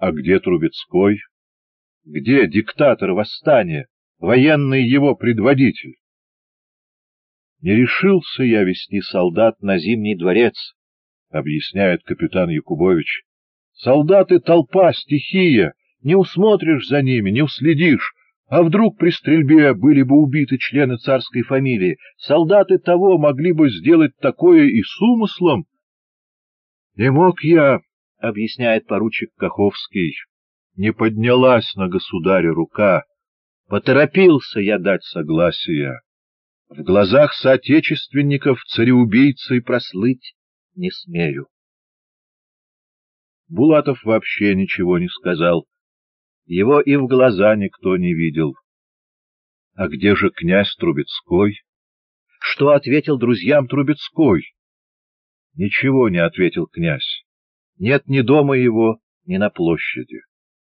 А где Трубецкой? Где диктатор восстания, военный его предводитель? Не решился я вести солдат на Зимний дворец, объясняет капитан Якубович. Солдаты — толпа, стихия, не усмотришь за ними, не уследишь. А вдруг при стрельбе были бы убиты члены царской фамилии? Солдаты того могли бы сделать такое и с умыслом. Не мог я, объясняет поручик Каховский, не поднялась на государя рука. Поторопился я дать согласие. В глазах соотечественников цареубийцей прослыть не смею. Булатов вообще ничего не сказал. Его и в глаза никто не видел. А где же князь Трубецкой? Что ответил друзьям Трубецкой? Ничего не ответил князь. Нет ни дома его, ни на площади.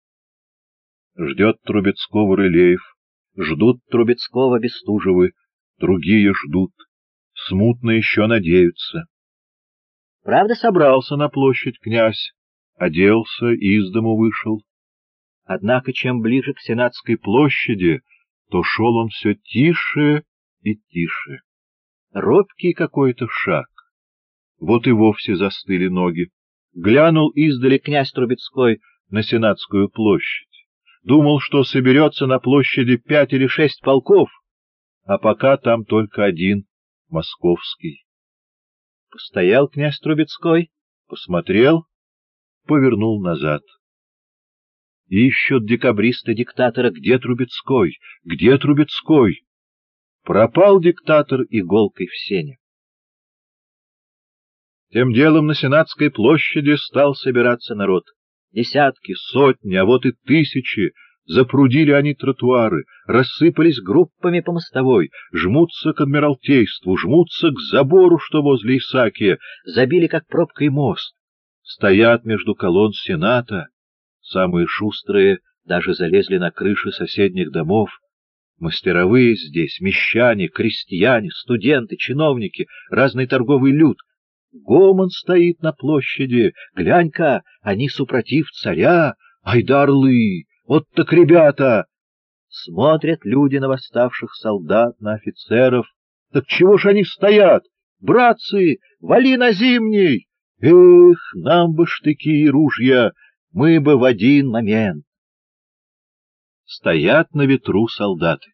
Ждет Трубецкого Рылеев, ждут Трубецкого Бестужевы, другие ждут, смутно еще надеются. Правда, собрался на площадь князь, оделся, из дому вышел. Однако, чем ближе к Сенатской площади, то шел он все тише и тише. Робкий какой-то шаг. Вот и вовсе застыли ноги. Глянул издали князь Трубецкой на Сенатскую площадь. Думал, что соберется на площади 5 или 6 полков, а пока там только один, московский. Постоял князь Трубецкой, посмотрел, повернул назад. Ищут декабристы диктатора, где Трубецкой, где Трубецкой? Пропал диктатор иголкой в сене. Тем делом на Сенатской площади стал собираться народ. Десятки, сотни, а вот и тысячи. Запрудили они тротуары, рассыпались группами по мостовой, жмутся к Адмиралтейству, жмутся к забору, что возле Исаакия, забили как пробкой мост. Стоят между колонн Сената. Самые шустрые даже залезли на крыши соседних домов. Мастеровые здесь, мещане, крестьяне, студенты, чиновники, разный торговый люд. Гомон стоит на площади. Глянь-ка, они супротив царя. Ай да орлы! Вот так ребята! Смотрят люди на восставших солдат, на офицеров. Так чего ж они стоят? Братцы, вали на Зимний! Эх, нам бы штыки и ружья, мы бы в один момент. Стоят на ветру солдаты.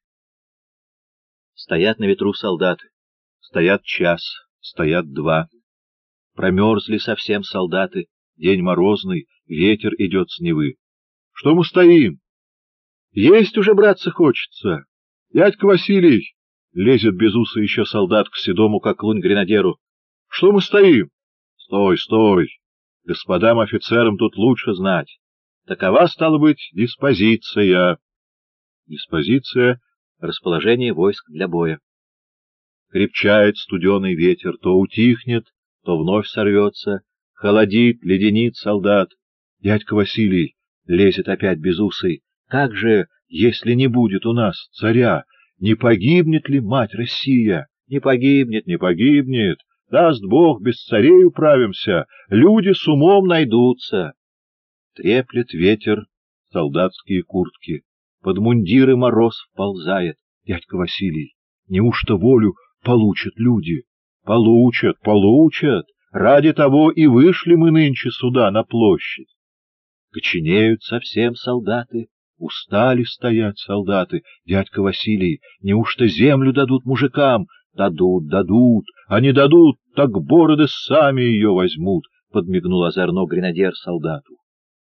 Стоят на ветру солдаты. Стоят час, стоят два. Промерзли совсем солдаты. День морозный, ветер идет с Невы. Что мы стоим? Есть уже, братцы, хочется. Дядька Василий, лезет без уса еще солдат к седому, как лунь, гренадеру. Что мы стоим? Стой, стой. Господам офицерам тут лучше знать. Такова, стала быть, диспозиция. Диспозиция — расположение войск для боя. Крепчает студеный ветер, то утихнет, то вновь сорвется, холодит, леденит солдат. Дядька Василий лезет опять безусый. Как же, если не будет у нас царя, не погибнет ли мать Россия? Не погибнет, не погибнет. Даст Бог, без царей управимся, люди с умом найдутся. Треплет ветер солдатские куртки, под мундиры мороз вползает. Дядька Василий, неужто волю получат люди? Получат, получат. Ради того и вышли мы нынче сюда, на площадь. Коченеют совсем солдаты, устали стоять солдаты. Дядька Василий, неужто землю дадут мужикам? Дадут, дадут, а не дадут, так бороды сами ее возьмут, — подмигнул озорно гренадер солдату.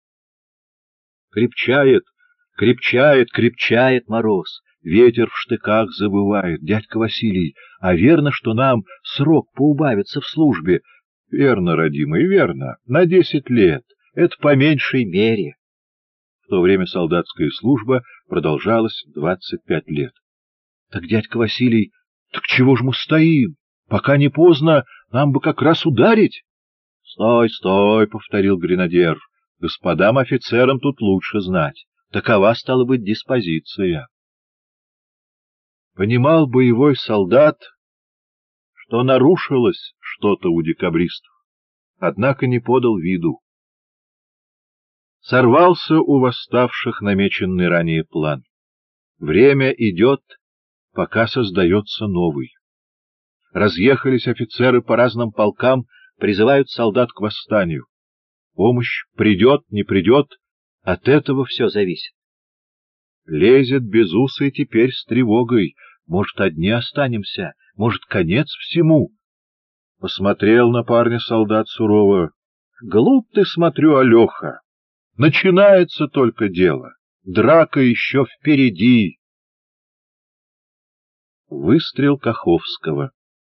Крепчает, крепчает, крепчает мороз, ветер в штыках забывает. Дядька Василий, а верно, что нам срок поубавится в службе? Верно, родимый, верно, на 10 лет, это по меньшей мере. В то время солдатская служба продолжалась 25 лет. Так, дядька Василий, так чего ж мы стоим? Пока не поздно, нам бы как раз ударить. — Стой, стой, — повторил гренадер, — господам офицерам тут лучше знать. Такова, стала быть, диспозиция. Понимал боевой солдат, что нарушилось что-то у декабристов, однако не подал виду. Сорвался у восставших намеченный ранее план. Время идет, пока создается новый. Разъехались офицеры по разным полкам, призывают солдат к восстанию. Помощь придет, не придет, от этого все зависит. Лезет безусый теперь с тревогой. Может, одни останемся, может, конец всему. Посмотрел на парня солдат сурово. Глуп ты, смотрю, Алеха. Начинается только дело. Драка еще впереди. Выстрел Каховского.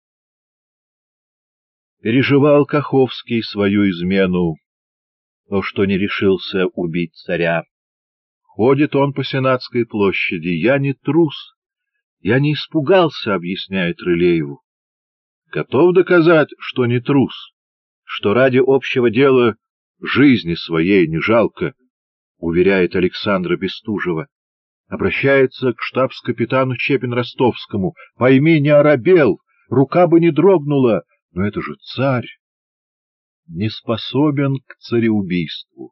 Переживал Каховский свою измену, то, что не решился убить царя. Ходит он по Сенатской площади. Я не трус, я не испугался, объясняет Рылееву. Готов доказать, что не трус, что ради общего дела жизни своей не жалко, уверяет Александра Бестужева. Обращается к штабс-капитану Чепин-Ростовскому. Пойми, не оробел, рука бы не дрогнула, но это же царь. Не способен к цареубийству.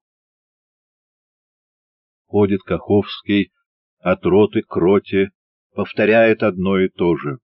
Ходит Каховский от роты к роте, повторяет одно и то же.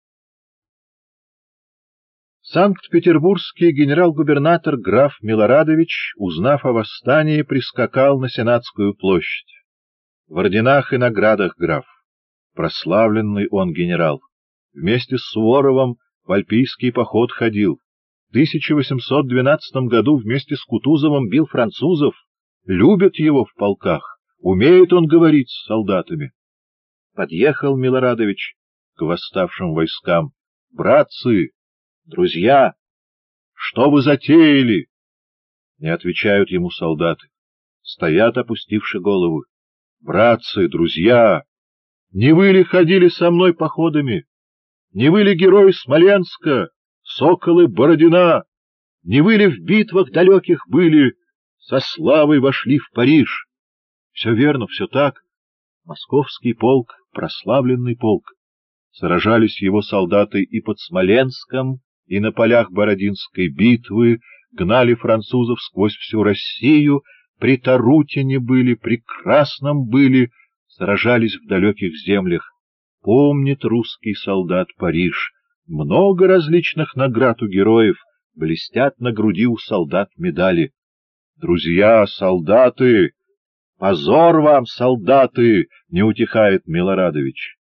Санкт-Петербургский генерал-губернатор граф Милорадович, узнав о восстании, прискакал на Сенатскую площадь. В орденах и наградах граф, прославленный он генерал. Вместе с Суворовым в Альпийский поход ходил. В 1812 году вместе с Кутузовым бил французов. Любят его в полках. Умеет он говорить с солдатами. Подъехал Милорадович к восставшим войскам. «Братцы, друзья, что вы затеяли?» Не отвечают ему солдаты. Стоят, опустивши головы. «Братцы, друзья, не вы ли ходили со мной походами? Не вы ли герои Смоленска, соколы Бородина? Не вы ли в битвах далеких были, со славой вошли в Париж?» Все верно, все так. Московский полк, прославленный полк. Сражались его солдаты и под Смоленском, и на полях Бородинской битвы, гнали французов сквозь всю Россию, при Тарутине были, при Красном были, сражались в далеких землях. Помнит русский солдат Париж. Много различных наград у героев, блестят на груди у солдат медали. Друзья, солдаты! Позор вам, солдаты! — не утихает Милорадович.